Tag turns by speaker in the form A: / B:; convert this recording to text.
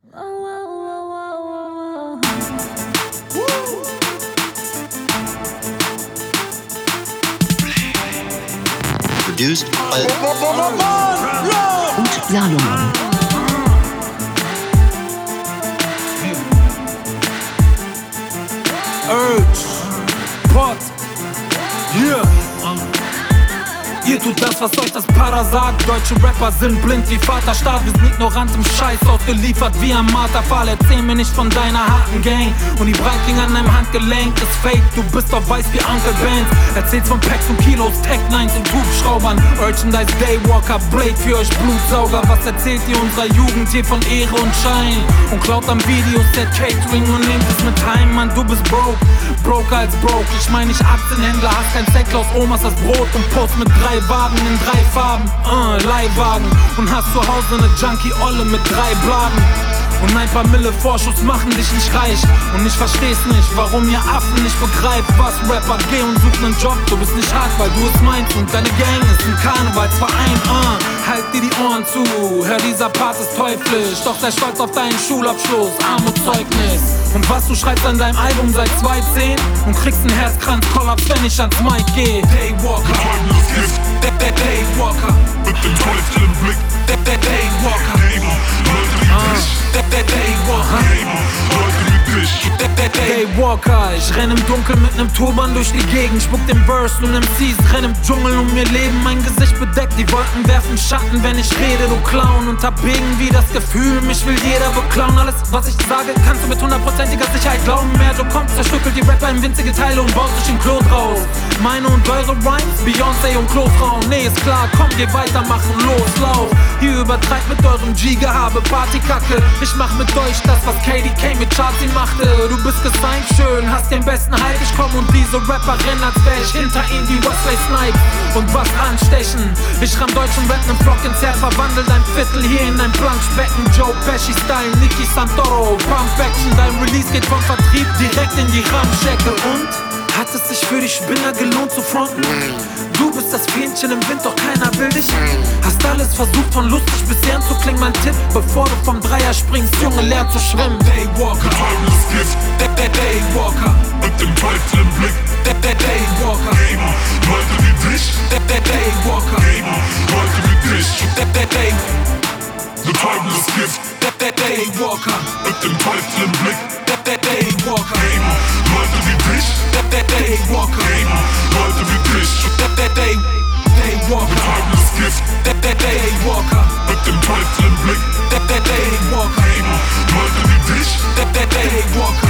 A: Produced by
B: und Salomon.
C: Urge, Pot, yeah. Ihr tut das, was euch das Para sagt. Deutsche Rapper sind blind wie Vaterstaat. Wir sind ignorant im Scheiß, ausgeliefert wie am Marterpfahl. Erzähl mir nicht von deiner harten Gang. Und die Breitling an deinem Handgelenk ist fake. Du bist auf weiß wie Uncle Ben. Erzählst von Packs und Kilos, Tech-Nines und Hubschraubern. Merchandise, Daywalker, Blade für euch Blutsauger. Was erzählt ihr unserer Jugend hier von Ehre und Schein? Und klaut am Videoset Catering und nehmt es mit heim. Mann, du bist broke, broker als broke. Ich mein nicht Aktienhändler, hast kein Säckle aus Omas das Brot. Und post mit 3 Wagen in 3 Farben, Leihwagen. Und hast zu Hause ne Junkie-Olle mit 3 Blagen. Und ein paar Mille Vorschuss machen dich nicht reich. Und ich versteh's nicht, warum ihr Affen nicht begreift, was Rapper. Geh und such nen Job, du bist nicht hart, weil du es meinst. Und deine Gang ist ein Karnevalsverein, Halt dir die Ohren zu, hör, dieser Part ist teuflisch. Doch sei stolz auf deinen Schulabschluss, Armutszeugnis. Und was du schreibst an deinem Album seit 2010 und kriegst einen Herzkranz-Kollaps, wenn ich ans Mic geh. Daywalker, Daywalker,
D: mit dem Teufel im Blick.
C: Daywalker, Daywalker, ich renn im Dunkeln mit nem Turban durch die Gegend. Spuck den Verse und MCs renn im Dschungel um ihr Leben. Mein Gesicht bedeckt, die Wolken werfen Schatten, wenn ich rede, du Clown. Und hab irgendwie das Gefühl, mich will jeder beklauen. Alles, was ich sage, kannst du mit 100%iger Sicherheit glauben. Mehr du kommst, zerstückelt die Rapper in winzige Teile und baust dich in Klo draus. Meine und eure Rhymes, Beyoncé und Klofrauen. Nee, ist klar, komm, geh weitermachen, los, lauf. Hier übertreibt mit eurem G-Gehabe, Partykacke. Ich mach mit euch das, was KDK mit Charty machte. Du bist gesigned, schön, hast den besten Hype. Ich komm und diese Rapper rennen, als wär ich hinter ihnen wie Wesley Snipe. Und was anstechen, ich ramm deutschen Rap nen Flock ins Herz. Verwandel dein Viertel hier in ein Planschbecken. Joe Pesci-Style, Nicky Santoro, Pump Action. Dein Release geht vom Vertrieb direkt in die Ramschecke. Und? Hat es sich für die Spinner gelohnt zu fronten? Du bist das Fähnchen im Wind, doch keiner will dich. Hast alles versucht, von lustig bis ernst zu klingen. Mein Tipp, bevor du vom Dreier springst, Junge, lern zu schwimmen. Daywalker, Daywalker,
D: mit dem Teufel im Blick.
C: Daywalker,
D: Leute wie dich.
C: Daywalker,
D: Leute wie dich.
C: The
D: Teufel ist Gift.
C: Daywalker,
D: mit dem Teufel im Blick.
C: Daywalker,
D: Leute wie dich.
C: Daywalker,
D: Leute wie dich.
C: Daywalker,
D: Teufel ist Gift.
C: Daywalker,
D: mit dem Teufel im Blick.
C: Daywalker,
D: Leute wie dich.
C: Daywalker.